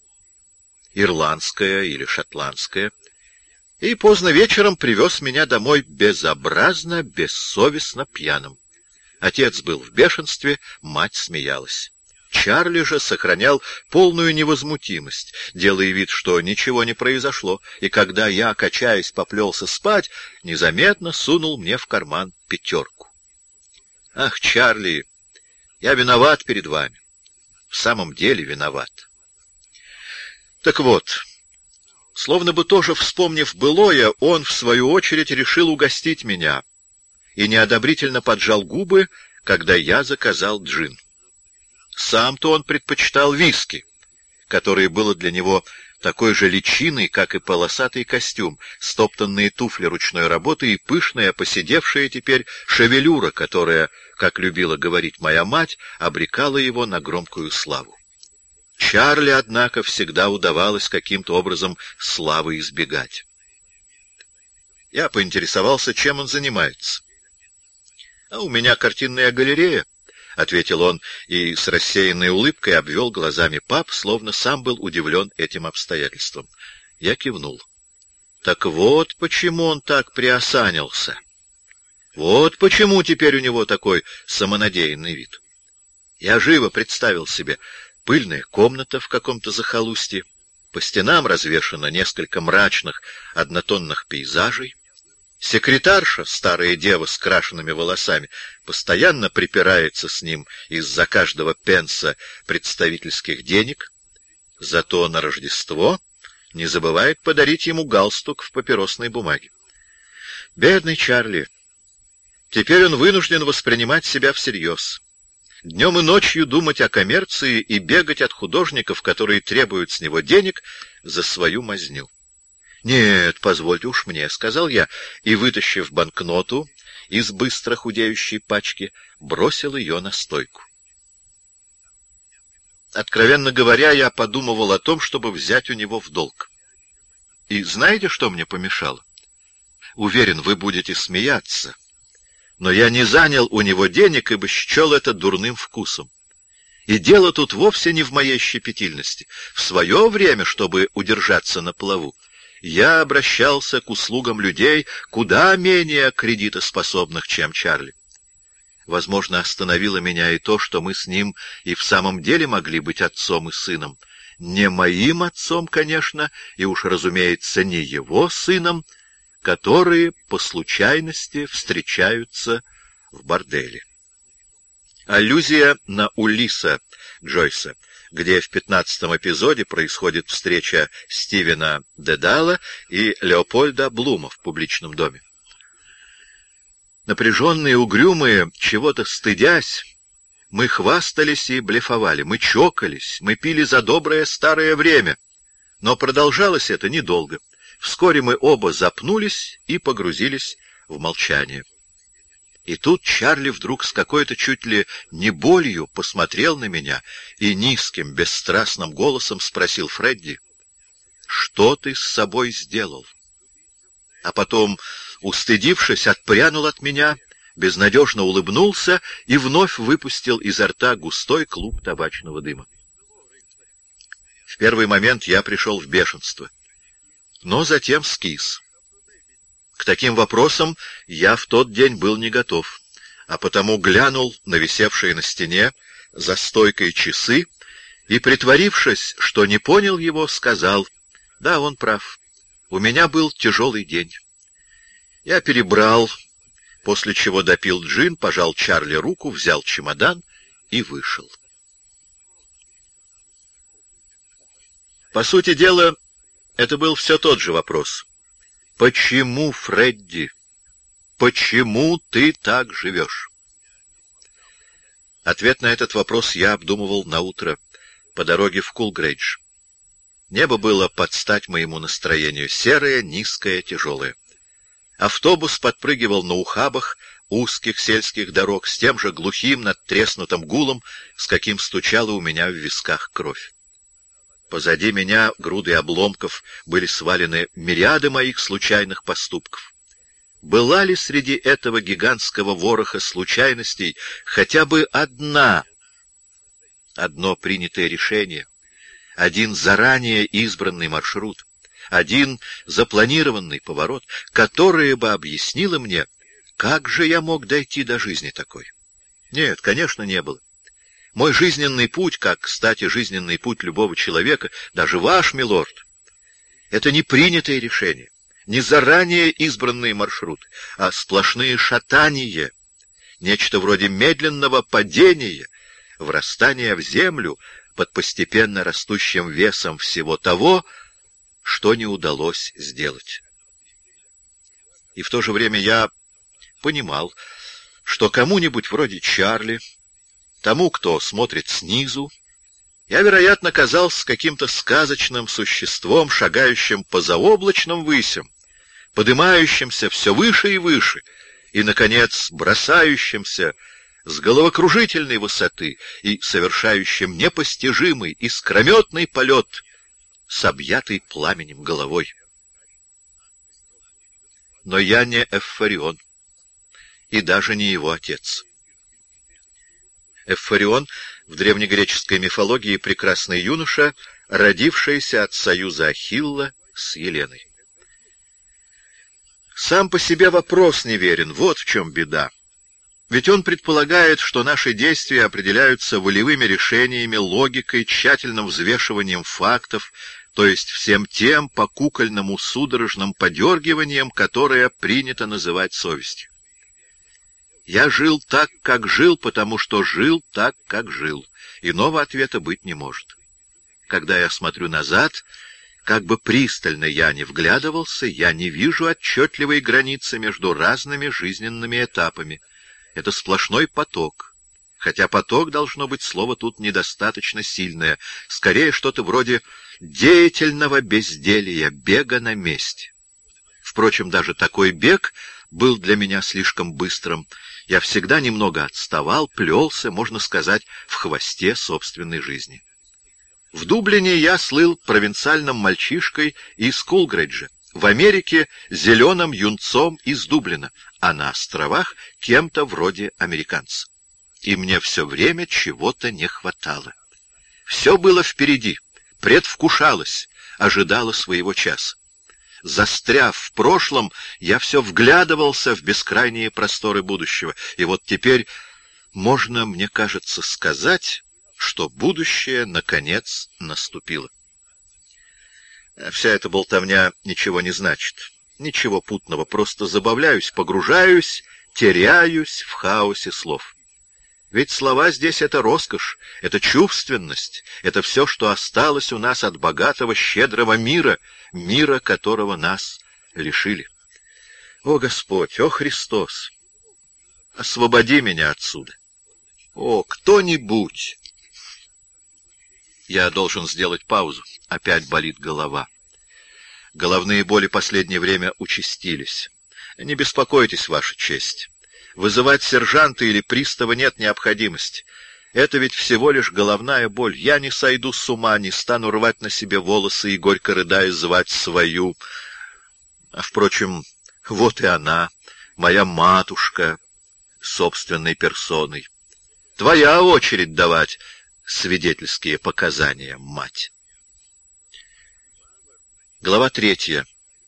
ирландское или шотландское, и поздно вечером привез меня домой безобразно, бессовестно пьяным. Отец был в бешенстве, мать смеялась. Чарли же сохранял полную невозмутимость, делая вид, что ничего не произошло, и когда я, качаясь, поплелся спать, незаметно сунул мне в карман пятерку. Ах, Чарли, я виноват перед вами. В самом деле виноват. Так вот, словно бы тоже вспомнив былое, он, в свою очередь, решил угостить меня и неодобрительно поджал губы, когда я заказал джин. Сам-то он предпочитал виски, которое было для него такой же личиной, как и полосатый костюм, стоптанные туфли ручной работы и пышная, поседевшая теперь шевелюра, которая, как любила говорить моя мать, обрекала его на громкую славу. Чарли, однако, всегда удавалось каким-то образом славы избегать. Я поинтересовался, чем он занимается. — А у меня картинная галерея, — ответил он и с рассеянной улыбкой обвел глазами пап, словно сам был удивлен этим обстоятельством. Я кивнул. Так вот почему он так приосанился. Вот почему теперь у него такой самонадеянный вид. Я живо представил себе пыльная комната в каком-то захолустье, по стенам развешано несколько мрачных однотонных пейзажей. Секретарша, старая дева с крашенными волосами, постоянно припирается с ним из-за каждого пенса представительских денег, зато на Рождество не забывает подарить ему галстук в папиросной бумаге. Бедный Чарли! Теперь он вынужден воспринимать себя всерьез. Днем и ночью думать о коммерции и бегать от художников, которые требуют с него денег за свою мазню. «Нет, позвольте уж мне», — сказал я, и, вытащив банкноту из быстро худеющей пачки, бросил ее на стойку. Откровенно говоря, я подумывал о том, чтобы взять у него в долг. И знаете, что мне помешало? Уверен, вы будете смеяться, но я не занял у него денег, ибо счел это дурным вкусом. И дело тут вовсе не в моей щепетильности. В свое время, чтобы удержаться на плаву, я обращался к услугам людей куда менее кредитоспособных, чем Чарли. Возможно, остановило меня и то, что мы с ним и в самом деле могли быть отцом и сыном. Не моим отцом, конечно, и уж, разумеется, не его сыном, которые по случайности встречаются в борделе. Аллюзия на Улисса Джойса, где в пятнадцатом эпизоде происходит встреча Стивена Дедала и Леопольда Блума в публичном доме. Напряженные, угрюмые, чего-то стыдясь, Мы хвастались и блефовали, мы чокались, мы пили за доброе старое время. Но продолжалось это недолго. Вскоре мы оба запнулись и погрузились в молчание. И тут Чарли вдруг с какой-то чуть ли не болью посмотрел на меня и низким, бесстрастным голосом спросил: «Фредди, что ты с собой сделал?» А потом, устыдившись, отпрянул от меня, безнадежно улыбнулся и вновь выпустил изо рта густой клуб табачного дыма. В первый момент я пришел в бешенство, но затем скис. К таким вопросам я в тот день был не готов, а потому глянул на висевшие на стене за стойкой часы и, притворившись, что не понял его, сказал: «Да, он прав. У меня был тяжелый день». Я перебрал, после чего допил джин, пожал Чарли руку, взял чемодан и вышел. По сути дела, это был все тот же вопрос. Почему, Фредди? Почему ты так живешь? Ответ на этот вопрос я обдумывал наутро по дороге в Кулгрейдж. Небо было под стать моему настроению, серое, низкое, тяжелое. Автобус подпрыгивал на ухабах узких сельских дорог с тем же глухим надтреснутым гулом, с каким стучала у меня в висках кровь. Позади меня грудой обломков были свалены мириады моих случайных поступков. Была ли среди этого гигантского вороха случайностей хотя бы одна, одно принятое решение, один заранее избранный маршрут, один запланированный поворот, которое бы объяснило мне, как же я мог дойти до жизни такой? Нет, конечно, не было. Мой жизненный путь, как, кстати, жизненный путь любого человека, даже ваш, милорд, это не принятое решение, не заранее избранный маршрут, а сплошные шатания, нечто вроде медленного падения, врастания в землю под постепенно растущим весом всего того, что не удалось сделать. И в то же время я понимал, что кому-нибудь вроде Чарли, тому, кто смотрит снизу, я, вероятно, казался каким-то сказочным существом, шагающим по заоблачным высям, подымающимся все выше и выше, и, наконец, бросающимся с головокружительной высоты и совершающим непостижимый, искрометный полет с объятой пламенем головой. Но я не Эвфарион, и даже не его отец. Эвфарион в древнегреческой мифологии прекрасный юноша, родившийся от союза Ахилла с Еленой. Сам по себе вопрос неверен, вот в чем беда. Ведь он предполагает, что наши действия определяются волевыми решениями, логикой, тщательным взвешиванием фактов, то есть всем тем по кукольному судорожным подергиванием, которое принято называть совестью. Я жил так, как жил, потому что жил так, как жил. Иного ответа быть не может. Когда я смотрю назад, как бы пристально я ни вглядывался, я не вижу отчетливой границы между разными жизненными этапами. Это сплошной поток. Хотя поток, должно быть, слово тут недостаточно сильное, скорее что-то вроде деятельного безделия, бега на месте. Впрочем, даже такой бег был для меня слишком быстрым. Я всегда немного отставал, плелся, можно сказать, в хвосте собственной жизни. В Дублине я слыл провинциальным мальчишкой из Кулгрейджа, в Америке — зеленым юнцом из Дублина, а на островах — кем-то вроде американца. И мне все время чего-то не хватало. Все было впереди, предвкушалось, ожидало своего часа. Застряв в прошлом, я все вглядывался в бескрайние просторы будущего, и вот теперь можно, мне кажется, сказать, что будущее, наконец, наступило. Вся эта болтовня ничего не значит, ничего путного, просто забавляюсь, погружаюсь, теряюсь в хаосе слов. Ведь слова здесь — это роскошь, это чувственность, это все, что осталось у нас от богатого, щедрого мира, мира, которого нас лишили. О, Господь, о, Христос, освободи меня отсюда! О, кто-нибудь! Я должен сделать паузу. Опять болит голова. Головные боли последнее время участились. Не беспокойтесь, Ваша честь. Вызывать сержанта или пристава нет необходимости. Это ведь всего лишь головная боль. Я не сойду с ума, не стану рвать на себе волосы и, горько рыдая, звать свою. А, впрочем, вот и она, моя матушка, собственной персоной. Твоя очередь давать свидетельские показания, мать. Глава третья.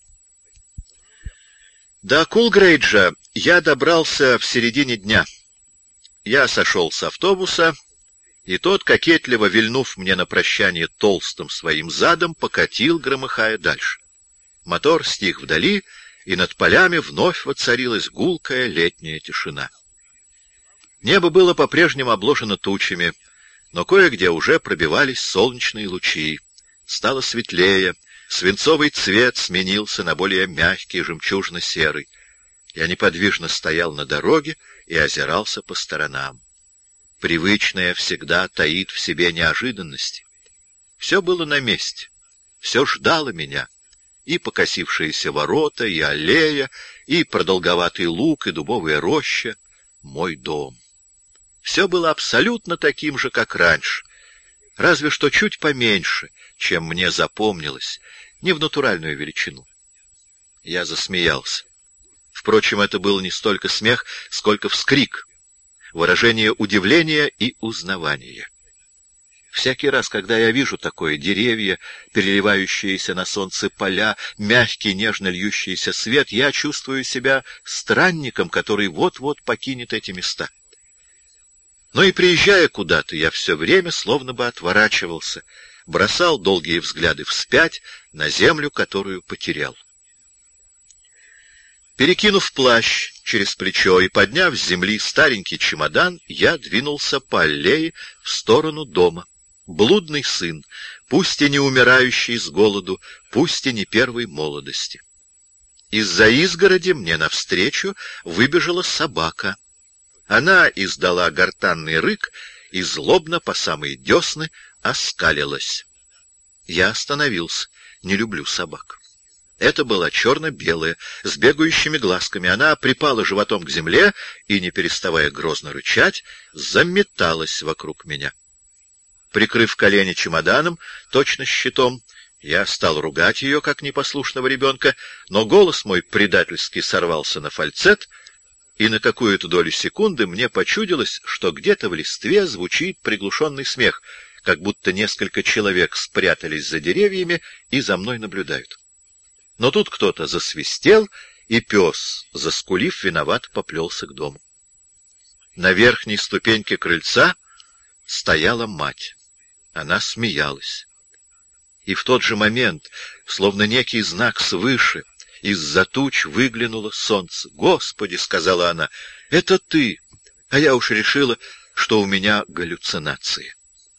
До Кулгрейджа я добрался в середине дня. Я сошел с автобуса, и тот, кокетливо вильнув мне на прощание толстым своим задом, покатил, громыхая дальше. Мотор стих вдали, и над полями вновь воцарилась гулкая летняя тишина. Небо было по-прежнему обложено тучами, но кое-где уже пробивались солнечные лучи. Стало светлее, свинцовый цвет сменился на более мягкий, жемчужно-серый. Я неподвижно стоял на дороге и озирался по сторонам. Привычное всегда таит в себе неожиданности. Все было на месте, все ждало меня. И покосившиеся ворота, и аллея, и продолговатый луг, и дубовая роща — мой дом. Все было абсолютно таким же, как раньше, разве что чуть поменьше, чем мне запомнилось, не в натуральную величину. Я засмеялся. Впрочем, это был не столько смех, сколько вскрик, выражение удивления и узнавания. Всякий раз, когда я вижу такое — деревья, переливающиеся на солнце поля, мягкий, нежно льющийся свет, я чувствую себя странником, который вот-вот покинет эти места. Но и приезжая куда-то, я все время словно бы отворачивался, бросал долгие взгляды вспять на землю, которую потерял. Перекинув плащ через плечо и подняв с земли старенький чемодан, я двинулся по аллее в сторону дома. Блудный сын, пусть и не умирающий с голоду, пусть и не первой молодости. Из-за изгороди мне навстречу выбежала собака. Она издала гортанный рык и злобно по самые десны оскалилась. Я остановился, не люблю собак. Это была черно-белая, с бегающими глазками. Она припала животом к земле и, не переставая грозно рычать, заметалась вокруг меня. Прикрыв колени чемоданом, точно щитом, я стал ругать ее, как непослушного ребенка, но голос мой предательски сорвался на фальцет, и на какую-то долю секунды мне почудилось, что где-то в листве звучит приглушенный смех, как будто несколько человек спрятались за деревьями и за мной наблюдают. Но тут кто-то засвистел, и пес, заскулив, виноват поплелся к дому. На верхней ступеньке крыльца стояла мать. Она смеялась. И в тот же момент, словно некий знак свыше, из-за туч выглянуло солнце. «Господи!» — сказала она, — «это ты!» А я уж решила, что у меня галлюцинации.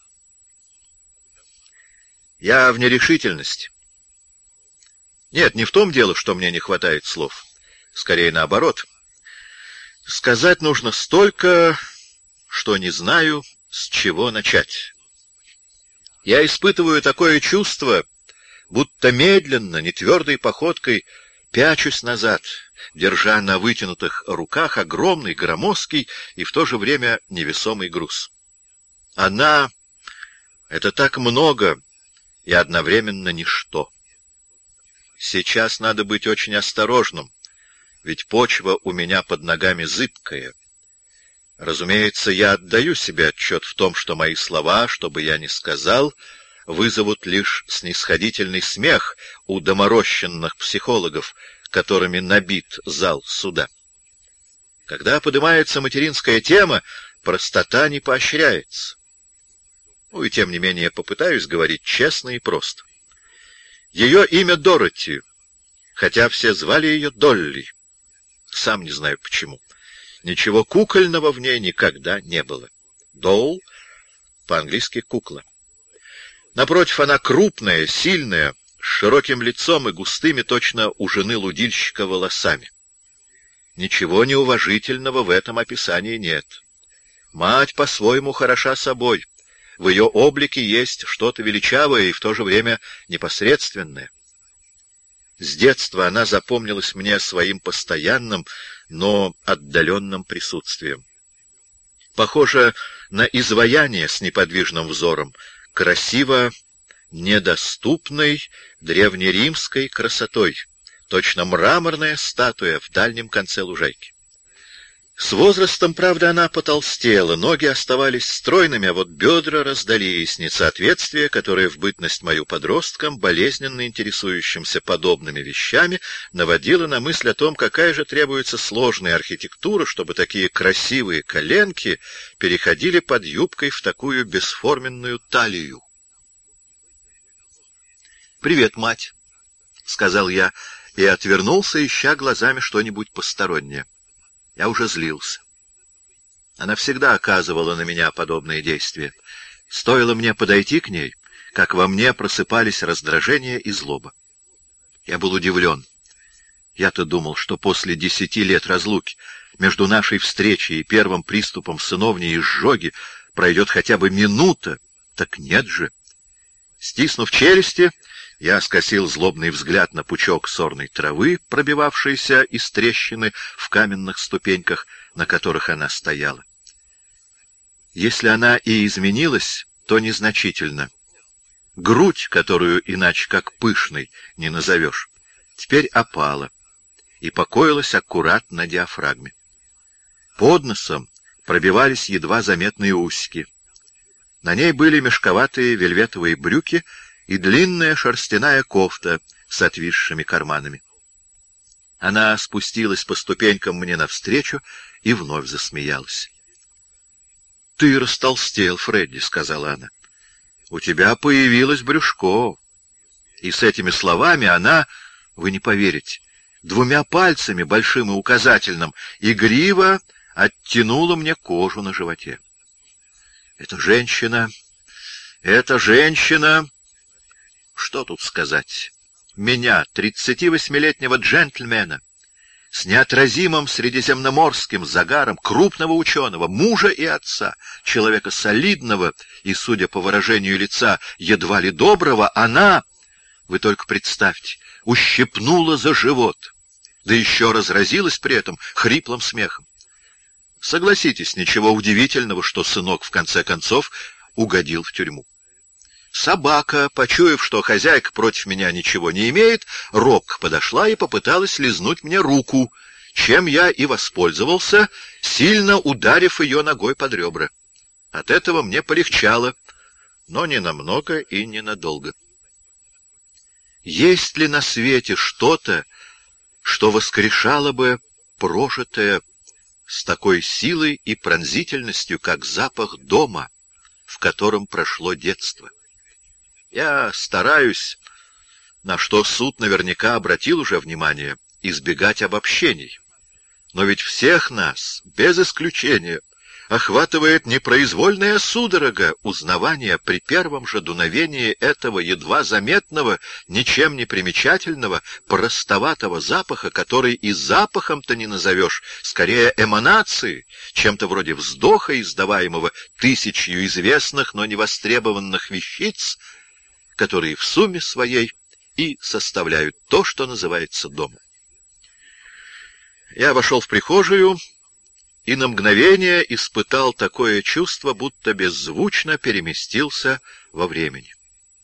Я в нерешительности. Нет, не в том дело, что мне не хватает слов. Скорее наоборот. Сказать нужно столько, что не знаю, с чего начать. Я испытываю такое чувство, будто медленно, нетвердой походкой пячусь назад, держа на вытянутых руках огромный, громоздкий и в то же время невесомый груз. Она — это так много и одновременно ничто. Сейчас надо быть очень осторожным, ведь почва у меня под ногами зыбкая. Разумеется, я отдаю себе отчет в том, что мои слова, что бы я ни сказал, вызовут лишь снисходительный смех у доморощенных психологов, которыми набит зал суда. Когда поднимается материнская тема, простота не поощряется. Ну и тем не менее попытаюсь говорить честно и просто. Ее имя Дороти, хотя все звали ее Долли. Сам не знаю почему. Ничего кукольного в ней никогда не было. Доул, по-английски кукла. Напротив, она крупная, сильная, с широким лицом и густыми, точно у жены лудильщика, волосами. Ничего неуважительного в этом описании нет. Мать по-своему хороша собой. В ее облике есть что-то величавое и в то же время непосредственное. С детства она запомнилась мне своим постоянным, но отдаленным присутствием. Похоже на изваяние с неподвижным взором, красиво недоступной древнеримской красотой, точно мраморная статуя в дальнем конце лужайки. С возрастом, правда, она потолстела, ноги оставались стройными, а вот бедра раздались, несоответствие, которое в бытность мою подростком, болезненно интересующимся подобными вещами, наводило на мысль о том, какая же требуется сложная архитектура, чтобы такие красивые коленки переходили под юбкой в такую бесформенную талию. «Привет, мать», — сказал я, и отвернулся, ища глазами что-нибудь постороннее. Я уже злился. Она всегда оказывала на меня подобные действия. Стоило мне подойти к ней, как во мне просыпались раздражение и злоба. Я был удивлен. Я-то думал, что после десяти лет разлуки между нашей встречей и первым приступом сыновней изжоги пройдет хотя бы минута. Так нет же. Стиснув челюсти, я скосил злобный взгляд на пучок сорной травы, пробивавшийся из трещины в каменных ступеньках, на которых она стояла. Если она и изменилась, то незначительно. Грудь, которую иначе как пышной не назовешь, теперь опала и покоилась аккурат на диафрагме. Под носом пробивались едва заметные усики. На ней были мешковатые вельветовые брюки и длинная шерстяная кофта с отвисшими карманами. Она спустилась по ступенькам мне навстречу и вновь засмеялась. — Ты растолстел, Фредди, — сказала она. — У тебя появилось брюшко. И с этими словами она, вы не поверите, двумя пальцами, большим и указательным, игриво оттянула мне кожу на животе. Эта женщина... Эта женщина... Что тут сказать? Меня, тридцативосьмилетнего джентльмена, с неотразимым средиземноморским загаром, крупного ученого, мужа и отца, человека солидного и, судя по выражению лица, едва ли доброго, она, вы только представьте, ущипнула за живот, да еще разразилась при этом хриплым смехом. Согласитесь, ничего удивительного, что сынок, в конце концов, угодил в тюрьму. Собака, почуяв, что хозяйка против меня ничего не имеет, робко подошла и попыталась лизнуть мне руку, чем я и воспользовался, сильно ударив ее ногой под ребра. От этого мне полегчало, но не намного и ненадолго. Есть ли на свете что-то, что воскрешало бы прожитое с такой силой и пронзительностью, как запах дома, в котором прошло детство? Я стараюсь, на что суд наверняка обратил уже внимание, избегать обобщений. Но ведь всех нас, без исключения, охватывает непроизвольная судорога узнавания при первом же дуновении этого едва заметного, ничем не примечательного, простоватого запаха, который и запахом-то не назовешь, скорее эманации, чем-то вроде вздоха, издаваемого тысячью известных, но невостребованных вещиц, которые в сумме своей и составляют то, что называется домом. Я вошел в прихожую и на мгновение испытал такое чувство, будто беззвучно переместился во времени.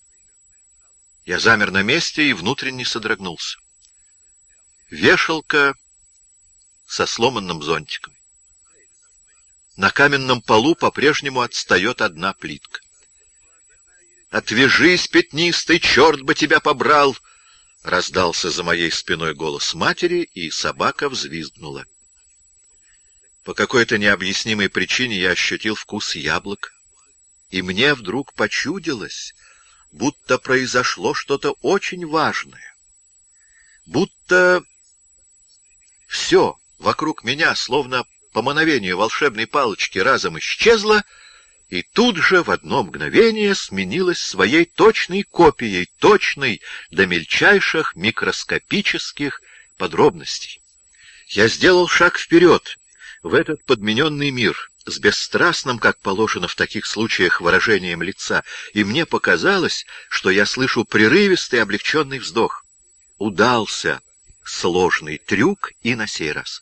Я замер на месте и внутренне содрогнулся. Вешалка со сломанным зонтиком. На каменном полу по-прежнему отстает одна плитка. «Отвяжись, пятнистый, черт бы тебя побрал!» — раздался за моей спиной голос матери, и собака взвизгнула. По какой-то необъяснимой причине я ощутил вкус яблок, и мне вдруг почудилось, будто произошло что-то очень важное, будто все вокруг меня, словно по мановению волшебной палочки, разом исчезло, и тут же в одно мгновение сменилась своей точной копией, точной до мельчайших микроскопических подробностей. Я сделал шаг вперед в этот подмененный мир, с бесстрастным, как положено в таких случаях, выражением лица, и мне показалось, что я слышу прерывистый облегченный вздох. Удался сложный трюк и на сей раз.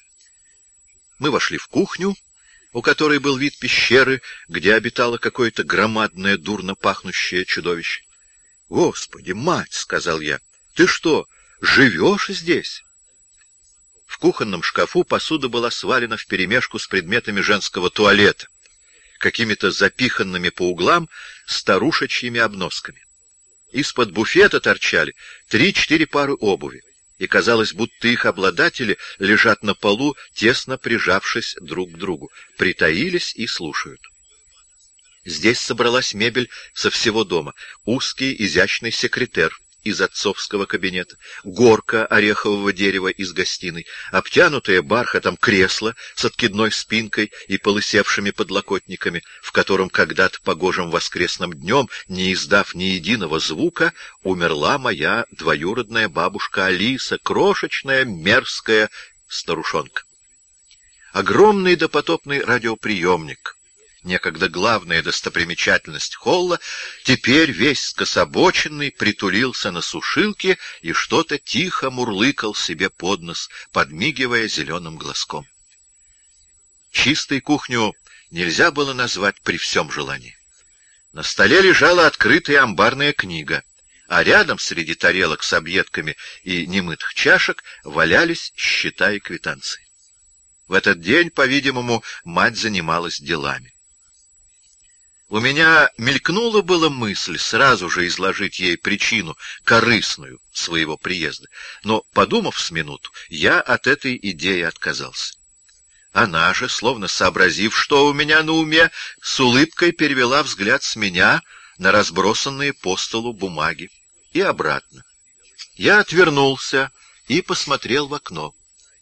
Мы вошли в кухню, у которой был вид пещеры, где обитало какое-то громадное, дурно пахнущее чудовище. — Господи, мать! — сказал я. — Ты что, живешь здесь? В кухонном шкафу посуда была свалена вперемешку с предметами женского туалета, какими-то запиханными по углам старушечьими обносками. Из-под буфета торчали три-четыре пары обуви, и казалось, будто их обладатели лежат на полу, тесно прижавшись друг к другу, притаились и слушают. Здесь собралась мебель со всего дома, узкий изящный секретер из отцовского кабинета, горка орехового дерева из гостиной, обтянутое бархатом кресло с откидной спинкой и полысевшими подлокотниками, в котором когда-то погожим воскресным днем, не издав ни единого звука, умерла моя двоюродная бабушка Алиса, крошечная мерзкая старушонка. Огромный допотопный радиоприемник, некогда главная достопримечательность холла, теперь весь скособоченный притулился на сушилке и что-то тихо мурлыкал себе под нос, подмигивая зеленым глазком. Чистой кухню нельзя было назвать при всем желании. На столе лежала открытая амбарная книга, а рядом среди тарелок с объедками и немытых чашек валялись счета и квитанции. В этот день, по-видимому, мать занималась делами. У меня мелькнула была мысль сразу же изложить ей причину корыстную своего приезда, но, подумав с минуту, я от этой идеи отказался. Она же, словно сообразив, что у меня на уме, с улыбкой перевела взгляд с меня на разбросанные по столу бумаги и обратно. Я отвернулся и посмотрел в окно.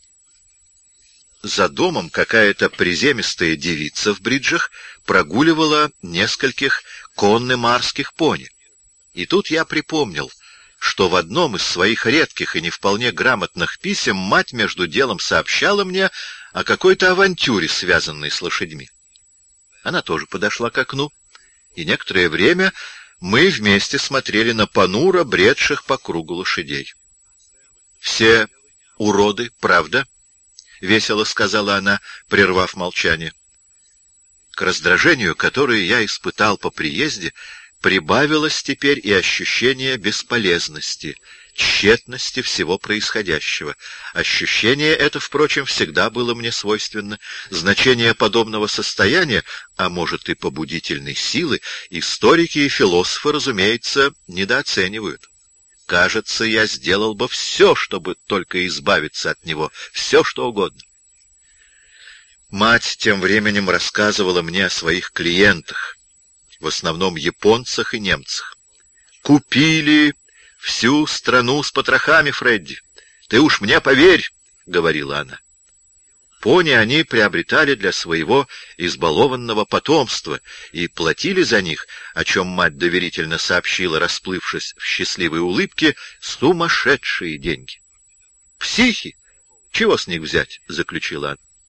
За домом какая-то приземистая девица в бриджах прогуливала нескольких коннемарских пони. И тут я припомнил, что в одном из своих редких и не вполне грамотных писем мать между делом сообщала мне о какой-то авантюре, связанной с лошадьми. Она тоже подошла к окну, и некоторое время мы вместе смотрели на понуро бредших по кругу лошадей. «Все уроды, правда?» — весело сказала она, прервав молчание. К раздражению, которое я испытал по приезде, прибавилось теперь и ощущение бесполезности, тщетности всего происходящего. Ощущение это, впрочем, всегда было мне свойственно. Значение подобного состояния, а может и побудительной силы, историки и философы, разумеется, недооценивают. Кажется, я сделал бы все, чтобы только избавиться от него, все, что угодно. Мать тем временем рассказывала мне о своих клиентах, в основном японцах и немцах. «Купили всю страну с потрохами, Фредди. Ты уж мне поверь», — говорила она. Пони они приобретали для своего избалованного потомства и платили за них, о чем мать доверительно сообщила, расплывшись в счастливой улыбке, сумасшедшие деньги. «Психи! Чего с них взять?» — заключила она.